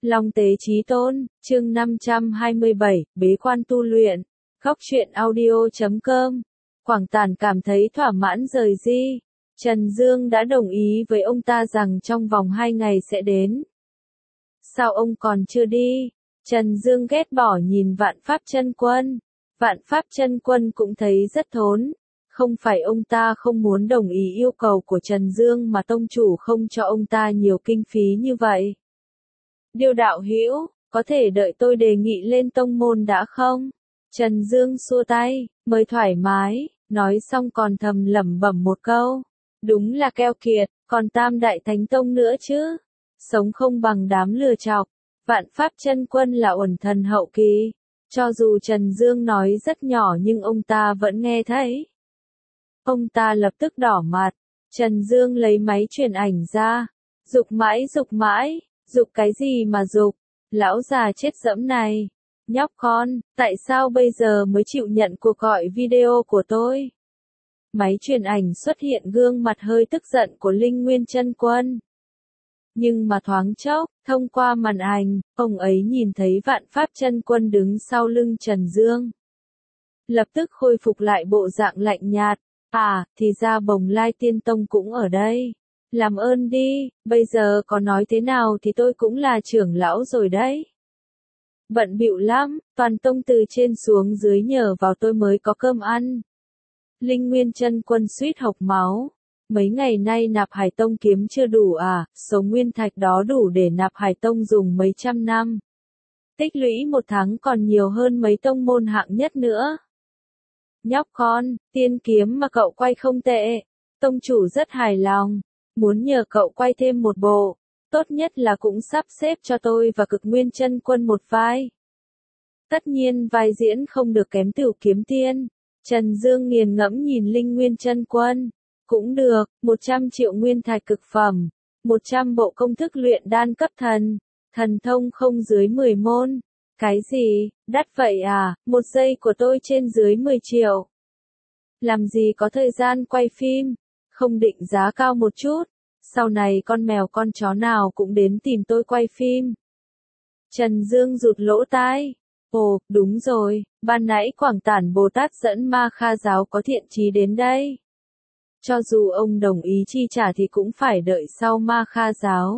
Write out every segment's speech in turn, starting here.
Long tế chí tôn, chương 527, bế quan tu luyện. Góc truyện audio.com. Quảng Tản cảm thấy thỏa mãn rời đi. Trần Dương đã đồng ý với ông ta rằng trong vòng 2 ngày sẽ đến. Sao ông còn chưa đi? Trần Dương ghét bỏ nhìn Vạn Pháp Chân Quân. Vạn Pháp Chân Quân cũng thấy rất thốn. Không phải ông ta không muốn đồng ý yêu cầu của Trần Dương mà tông chủ không cho ông ta nhiều kinh phí như vậy. Điêu đạo hữu, có thể đợi tôi đề nghị lên tông môn đã không? Trần Dương xua tay, mới thoải mái, nói xong còn thầm lẩm bẩm một câu. Đúng là keo kiệt, còn Tam Đại Thánh Tông nữa chứ. Sống không bằng đám lừa chọc. Vạn Pháp Chân Quân là uẩn thần hậu kỳ. Cho dù Trần Dương nói rất nhỏ nhưng ông ta vẫn nghe thấy. Ông ta lập tức đỏ mặt. Trần Dương lấy máy truyền ảnh ra. Giục mãi, giục cái gì mà giục? Lão già chết dẫm này. Nhóc con, tại sao bây giờ mới chịu nhận cuộc gọi video của tôi? Máy truyền ảnh xuất hiện gương mặt hơi tức giận của Linh Nguyên Chân Quân. Nhưng mà thoáng chốc, thông qua màn ảnh, ông ấy nhìn thấy Vạn Pháp Chân Quân đứng sau lưng Trần Dương. Lập tức khôi phục lại bộ dạng lạnh nhạt. À, thì ra Bồng Lai Tiên Tông cũng ở đây. Làm ơn đi, bây giờ có nói thế nào thì tôi cũng là trưởng lão rồi đấy. Bận bịu lắm, toàn tông từ trên xuống dưới nhờ vào tôi mới có cơm ăn. Linh Nguyên Chân Quân suýt hộc máu. Mấy ngày nay nạp Hải Tông kiếm chưa đủ à, số nguyên thạch đó đủ để nạp Hải Tông dùng mấy trăm năm. Tích lũy 1 tháng còn nhiều hơn mấy tông môn hạng nhất nữa. Nhóc con, tiên kiếm mà cậu quay không tệ. Tông chủ rất hài lòng. Muốn nhờ cậu quay thêm một bộ. Tốt nhất là cũng sắp xếp cho tôi và Cực Nguyên Chân Quân một vai. Tất nhiên vai diễn không được kém Tửu Kiếm Tiên. Trần Dương nghiền ngẫm nhìn Linh Nguyên Chân Quân. Cũng được, 100 triệu nguyên thạch cực phẩm. 100 bộ công thức luyện đan cấp thần. Thần thông không dưới 10 môn. Cái gì, đắt vậy à, 1 giây của tôi trên dưới 10 triệu. Làm gì có thời gian quay phim, không định giá cao một chút, sau này con mèo con chó nào cũng đến tìm tôi quay phim. Trần Dương rụt lỗ tai. Ồ, đúng rồi, ban nãy Quảng Tản Bồ Tát dẫn Ma Kha giáo có thiện chí đến đây. Cho dù ông đồng ý chi trả thì cũng phải đợi sau Ma Kha giáo.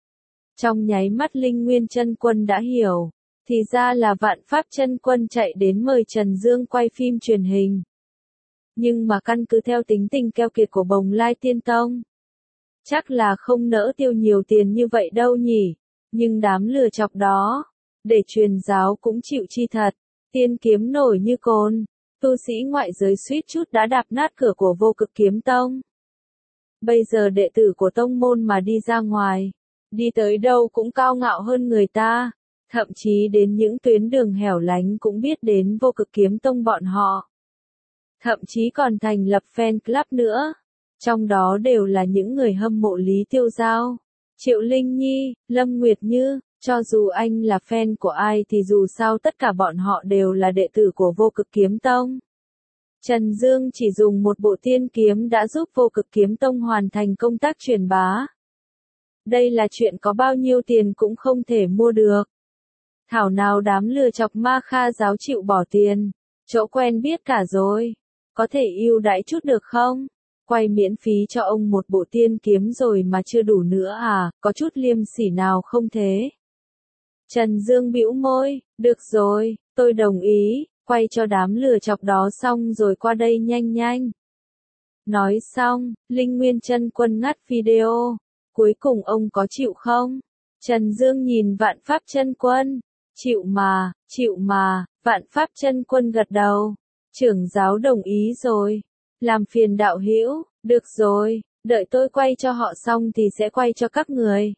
Trong nháy mắt Linh Nguyên Chân Quân đã hiểu. Thì ra là Vạn Pháp Chân Quân chạy đến mời Trần Dương quay phim truyền hình. Nhưng mà căn cứ theo tính tình keo kiệt của Bồng Lai Tiên Tông, chắc là không nỡ tiêu nhiều tiền như vậy đâu nhỉ. Nhưng đám lừa chọc đó, để truyền giáo cũng chịu chi thật. Tiên kiếm nổi như cồn, tu sĩ ngoại giới suýt chút đã đạp nát cửa của Vô Cực Kiếm Tông. Bây giờ đệ tử của tông môn mà đi ra ngoài, đi tới đâu cũng cao ngạo hơn người ta. Thậm chí đến những tuyến đường hẻo lánh cũng biết đến Vô Cực Kiếm Tông bọn họ. Thậm chí còn thành lập fan club nữa. Trong đó đều là những người hâm mộ Lý Tiêu Giao, Triệu Linh Nhi, Lâm Nguyệt Như. Cho dù anh là fan của ai thì dù sao tất cả bọn họ đều là đệ tử của Vô Cực Kiếm Tông. Trần Dương chỉ dùng một bộ tiên kiếm đã giúp Vô Cực Kiếm Tông hoàn thành công tác truyền bá. Đây là chuyện có bao nhiêu tiền cũng không thể mua được. Thảo nào đám lừa chọc Ma Kha giáo chịu bỏ tiền. Chỗ quen biết cả rồi. Có thể ưu đãi chút được không? Quay miễn phí cho ông một bộ tiên kiếm rồi mà chưa đủ nữa à, có chút liêm sỉ nào không thế? Trần Dương bĩu môi, được rồi, tôi đồng ý, quay cho đám lừa chọc đó xong rồi qua đây nhanh. Nói xong, Linh Nguyên Chân Quân ngắt video. Cuối cùng ông có chịu không? Trần Dương nhìn Vạn Pháp Chân Quân. Chịu mà, Vạn Pháp Chân Quân gật đầu. Trưởng giáo đồng ý rồi. Làm phiền đạo hữu, được rồi, đợi tôi quay cho họ xong thì sẽ quay cho các người.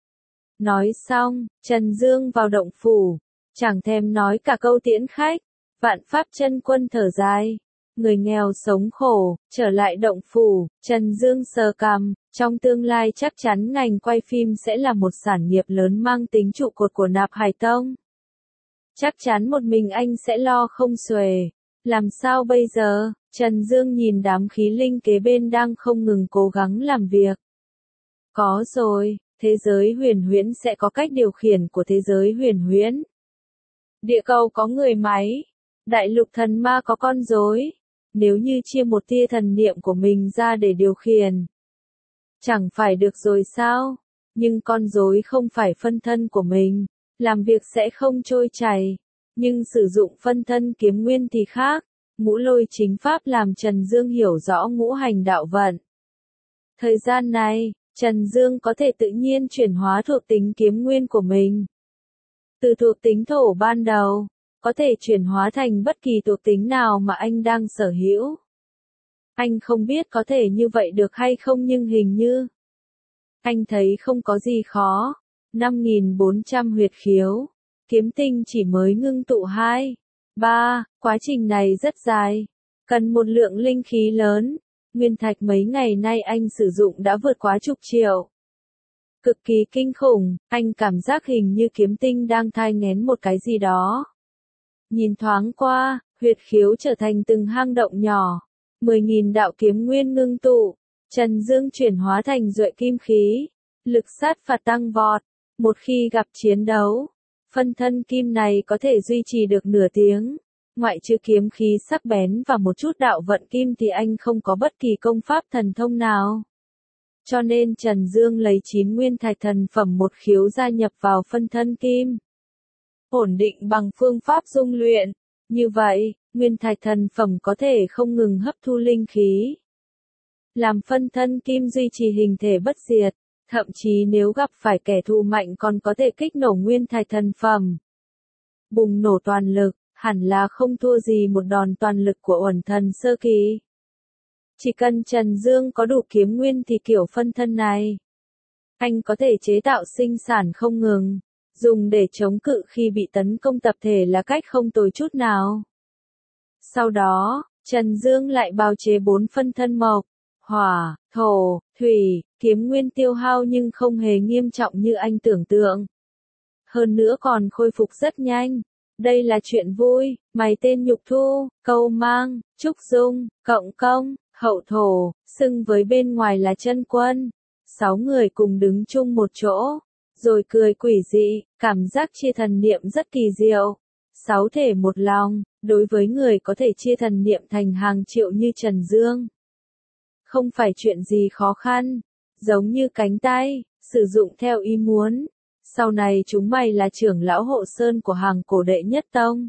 Nói xong, Trần Dương vào động phủ, chẳng thèm nói cả câu tiễn khách. Vạn Pháp Chân Quân thở dài. Người nghèo sống khổ, trở lại động phủ, Trần Dương sờ cằm. Trong tương lai chắc chắn ngành quay phim sẽ là một sản nghiệp lớn mang tính trụ cột của nạp Hải Tông. Chắc chắn một mình anh sẽ lo không xuể. Làm sao bây giờ? Trần Dương nhìn đám khí linh kế bên đang không ngừng cố gắng làm việc. Có rồi, thế giới huyền huyễn sẽ có cách điều khiển của thế giới huyền huyễn. Địa cầu có người máy, đại lục thần ma có con rối. Nếu như chia một tia thần niệm của mình ra để điều khiển, chẳng phải được rồi sao? Nhưng con rối không phải phân thân của mình, làm việc sẽ không trôi chảy. Nhưng sử dụng phân thân kiếm nguyên thì khác. Ngũ lôi chính pháp làm Trần Dương hiểu rõ ngũ hành đạo vận. Thời gian này, Trần Dương có thể tự nhiên chuyển hóa thuộc tính kiếm nguyên của mình. Từ thuộc tính thổ ban đầu, có thể chuyển hóa thành bất kỳ thuộc tính nào mà anh đang sở hữu. Anh không biết có thể như vậy được hay không nhưng hình như anh thấy không có gì khó. 5.400 huyệt khiếu, kiếm tinh chỉ mới ngưng tụ 2, 3, quá trình này rất dài, cần một lượng linh khí lớn. Nguyên thạch mấy ngày nay anh sử dụng đã vượt quá chục triệu. Cực kỳ kinh khủng, anh cảm giác hình như kiếm tinh đang thai nghén một cái gì đó. Nhìn thoáng qua, huyệt khiếu trở thành từng hang động nhỏ. 10.000 đạo kiếm nguyên ngưng tụ, Trần Dương chuyển hóa thành duệ kim khí. Lực sát phạt tăng vọt. Một khi gặp chiến đấu, phân thân kim này có thể duy trì được nửa tiếng. Ngoại trừ kiếm khí sắc bén và một chút đạo vận kim thì anh không có bất kỳ công pháp thần thông nào. Cho nên Trần Dương lấy 9 nguyên thạch thần phẩm một khiếu gia nhập vào phân thân kim. Ổn định bằng phương pháp dung luyện. Như vậy, nguyên thạch thần phẩm có thể không ngừng hấp thu linh khí. Làm phân thân kim duy trì hình thể bất diệt. Thậm chí nếu gặp phải kẻ thù mạnh còn có thể kích nổ nguyên thạch thần phẩm. Bùng nổ toàn lực, hẳn là không thua gì một đòn toàn lực của Uẩn Thần sơ kỳ. Chỉ cần Trần Dương có đủ kiếm nguyên thì kiểu phân thân này, anh có thể chế tạo sinh sản không ngừng, dùng để chống cự khi bị tấn công tập thể là cách không tồi chút nào. Sau đó, Trần Dương lại bào chế 4 phân thân mộc, hỏa, thổ, thủy, kiếm nguyên tiêu hao nhưng không hề nghiêm trọng như anh tưởng tượng. Hơn nữa còn khôi phục rất nhanh. Đây là chuyện vui, mày tên Nhục Thu, Câu Mang, Trúc Dung, Cộng Công, Hậu Thổ, xưng với bên ngoài là Chân Quân. 6 người cùng đứng chung một chỗ, rồi cười quỷ dị, cảm giác chia thần niệm rất kỳ diệu. 6 thể một lòng, đối với người có thể chia thần niệm thành hàng triệu như Trần Dương. Không phải chuyện gì khó khăn, giống như cánh tay, sử dụng theo ý muốn. Sau này chúng mày là trưởng lão hộ sơn của hàng cổ đệ nhất tông.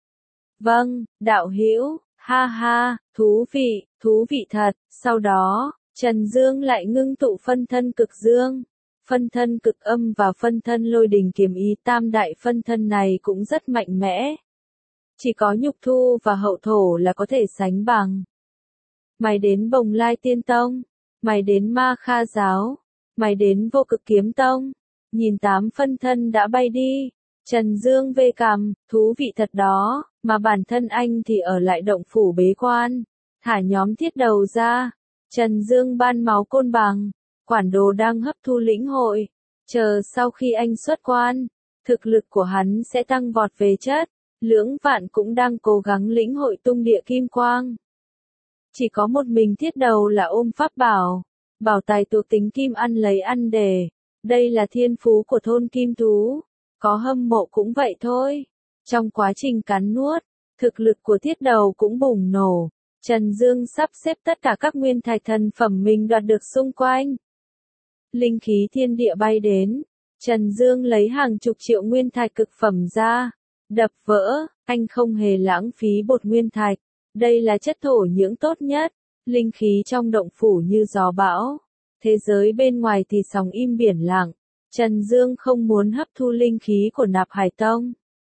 Vâng, đạo hữu, ha ha, thú vị thật. Sau đó, Trần Dương lại ngưng tụ phân thân cực dương, phân thân cực âm và phân thân lôi đình kiếm ý. Tam đại phân thân này cũng rất mạnh mẽ. Chỉ có Nhục Thu và Hậu Thổ là có thể sánh bằng. Mày đến Bồng Lai Tiên Tông, mày đến Ma Kha Giáo, mày đến Vô Cực Kiếm Tông. Nhìn 8 phân thân đã bay đi, Trần Dương vê cằm, thú vị thật đó, mà bản thân anh thì ở lại động phủ bế quan, thả nhóm thiết đầu ra. Trần Dương ban máu côn bằng, quản đồ đang hấp thu lĩnh hội, chờ sau khi anh xuất quan, thực lực của hắn sẽ tăng vọt về chất. Lưỡng Vạn cũng đang cố gắng lĩnh hội tung địa kim quang. Chỉ có một mình thiết đầu là ôm pháp bảo, bảo tài thuộc tính kim ăn lấy ăn để. Đây là thiên phú của thôn kim thú, có hâm mộ cũng vậy thôi. Trong quá trình cắn nuốt, thực lực của thiết đầu cũng bùng nổ. Trần Dương sắp xếp tất cả các nguyên thạch thần phẩm mình đoạt được xung quanh. Linh khí thiên địa bay đến, Trần Dương lấy hàng chục triệu nguyên thạch cực phẩm ra, đập vỡ, anh không hề lãng phí bột nguyên thạch. Đây là chất thổ nhưỡng tốt nhất, linh khí trong động phủ như gió bão. Thế giới bên ngoài thì sóng im biển lặng, Trần Dương không muốn hấp thu linh khí của Nạp Hải Tông.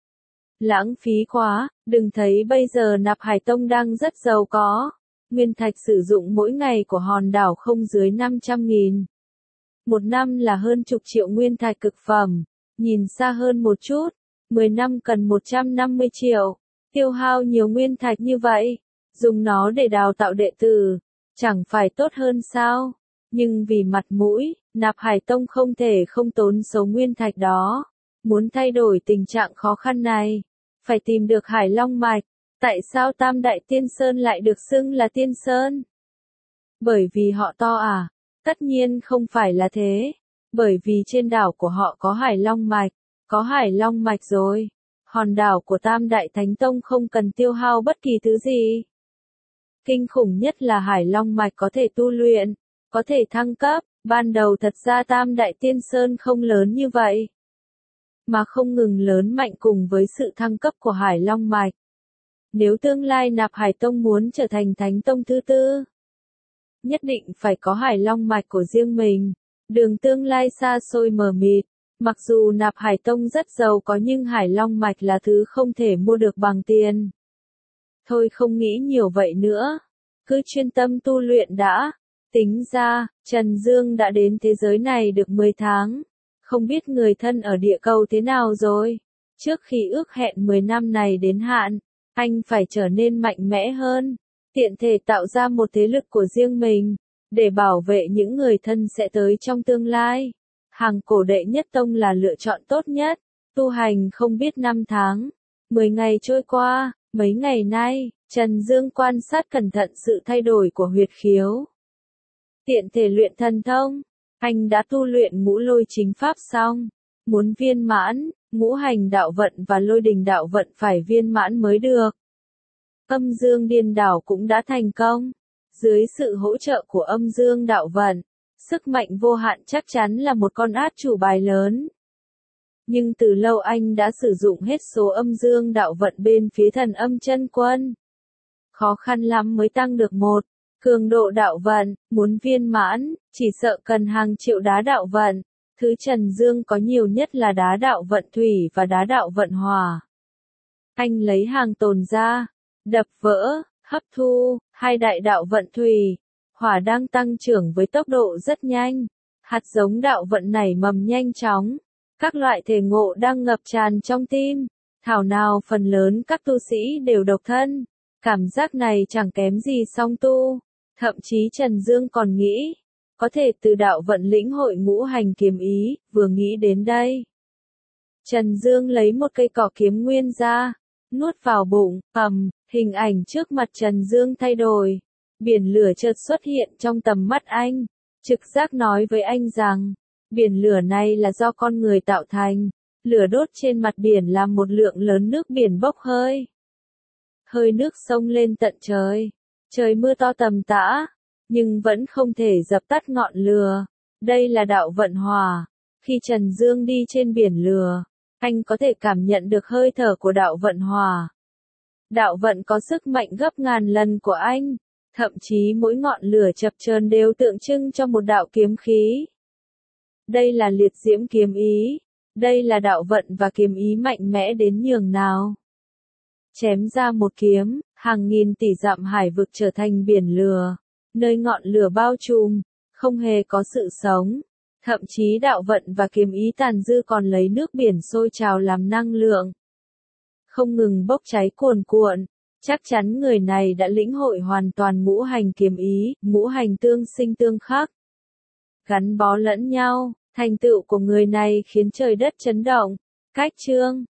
Lãng phí quá, đừng thấy bây giờ Nạp Hải Tông đang rất giàu có. Nguyên thạch sử dụng mỗi ngày của hòn đảo không dưới 500.000. Một năm là hơn chục triệu nguyên thạch cực phẩm, nhìn xa hơn một chút, 10 năm cần 150 triệu. Tiêu hao nhiều nguyên thạch như vậy, dùng nó để đào tạo đệ tử, chẳng phải tốt hơn sao? Nhưng vì mặt mũi, Nạp Hải Tông không thể không tốn số nguyên thạch đó. Muốn thay đổi tình trạng khó khăn này, phải tìm được Hải Long Mạch. Tại sao Tam Đại Tiên Sơn lại được xưng là Tiên Sơn? Bởi vì họ to à? Tất nhiên không phải là thế. Bởi vì trên đảo của họ có Hải Long Mạch, có Hải Long Mạch rồi. Hòn đảo của Tam Đại Thánh Tông không cần tiêu hao bất kỳ thứ gì. Kinh khủng nhất là Hải Long Mạch có thể tu luyện, có thể thăng cấp. Ban đầu thật ra Tam Đại Tiên Sơn không lớn như vậy, mà không ngừng lớn mạnh cùng với sự thăng cấp của Hải Long Mạch. Nếu tương lai Nạp Hải Tông muốn trở thành Thánh Tông thứ tư, nhất định phải có Hải Long Mạch của riêng mình. Đường tương lai xa xôi mờ mịt, mặc dù Nạp Hải Tông rất giàu có nhưng Hải Long Mạch là thứ không thể mua được bằng tiền. Thôi không nghĩ nhiều vậy nữa, cứ chuyên tâm tu luyện đã. Tính ra, Trần Dương đã đến thế giới này được 10 tháng, không biết người thân ở địa cầu thế nào rồi. Trước khi ước hẹn 10 năm này đến hạn, anh phải trở nên mạnh mẽ hơn, tiện thể tạo ra một thế lực của riêng mình, để bảo vệ những người thân sẽ tới trong tương lai. Hàng cổ đệ nhất tông là lựa chọn tốt nhất, tu hành không biết năm tháng, 10 ngày trôi qua, mấy ngày nay, Trần Dương quan sát cẩn thận sự thay đổi của huyệt khiếu. Tiện thể luyện thần thông, anh đã tu luyện ngũ lôi chính pháp xong, muốn viên mãn, ngũ hành đạo vận và lôi đình đạo vận phải viên mãn mới được. Âm dương điên đảo cũng đã thành công, dưới sự hỗ trợ của âm dương đạo vận, sức mạnh vô hạn chắc chắn là một con át chủ bài lớn. Nhưng từ lâu anh đã sử dụng hết số âm dương đạo vận bên phía Thần Âm Chân Quân. Khó khăn lắm mới tăng được một cường độ đạo vận, muốn viên mãn, chỉ sợ cần hàng triệu đá đạo vận. Thứ Trần Dương có nhiều nhất là đá đạo vận thủy và đá đạo vận hỏa. Anh lấy hàng tồn ra, đập vỡ, hấp thu, hai đại đạo vận thủy, hỏa đang tăng trưởng với tốc độ rất nhanh. Hạt giống đạo vận nảy mầm nhanh chóng. Các loại thể ngộ đang ngập tràn trong tim. Thảo nào phần lớn các tu sĩ đều độc thân. Cảm giác này chẳng kém gì song tu. Thậm chí Trần Dương còn nghĩ, có thể từ đạo vận lĩnh hội ngũ hành kiếm ý, vừa nghĩ đến đây. Trần Dương lấy một cây cỏ kiếm nguyên ra, nuốt vào bụng, hình ảnh trước mặt Trần Dương thay đổi. Biển lửa chợt xuất hiện trong tầm mắt anh, trực giác nói với anh rằng, biển lửa này là do con người tạo thành, lửa đốt trên mặt biển làm một lượng lớn nước biển bốc hơi. Hơi nước sông lên tận trời, trời mưa to tầm tã, nhưng vẫn không thể dập tắt ngọn lửa. Đây là đạo vận hỏa. Khi Trần Dương đi trên biển lửa, anh có thể cảm nhận được hơi thở của đạo vận hỏa. Đạo vận có sức mạnh gấp ngàn lần của anh, thậm chí mỗi ngọn lửa chập chờn đều tượng trưng cho một đạo kiếm khí. Đây là liệt diễm kiếm ý, đây là đạo vận và kiếm ý mạnh mẽ đến nhường nào. Chém ra một kiếm, hàng nghìn tỷ dặm hải vực trở thành biển lửa, nơi ngọn lửa bao trùm, không hề có sự sống. Thậm chí đạo vận và kiếm ý tàn dư còn lấy nước biển sôi trào làm năng lượng, không ngừng bốc cháy cuồn cuộn. Chắc chắn người này đã lĩnh hội hoàn toàn ngũ hành kiếm ý, ngũ hành tương sinh tương khắc, gắn bó lẫn nhau. Thành tựu của người này khiến trời đất chấn động. Cách chương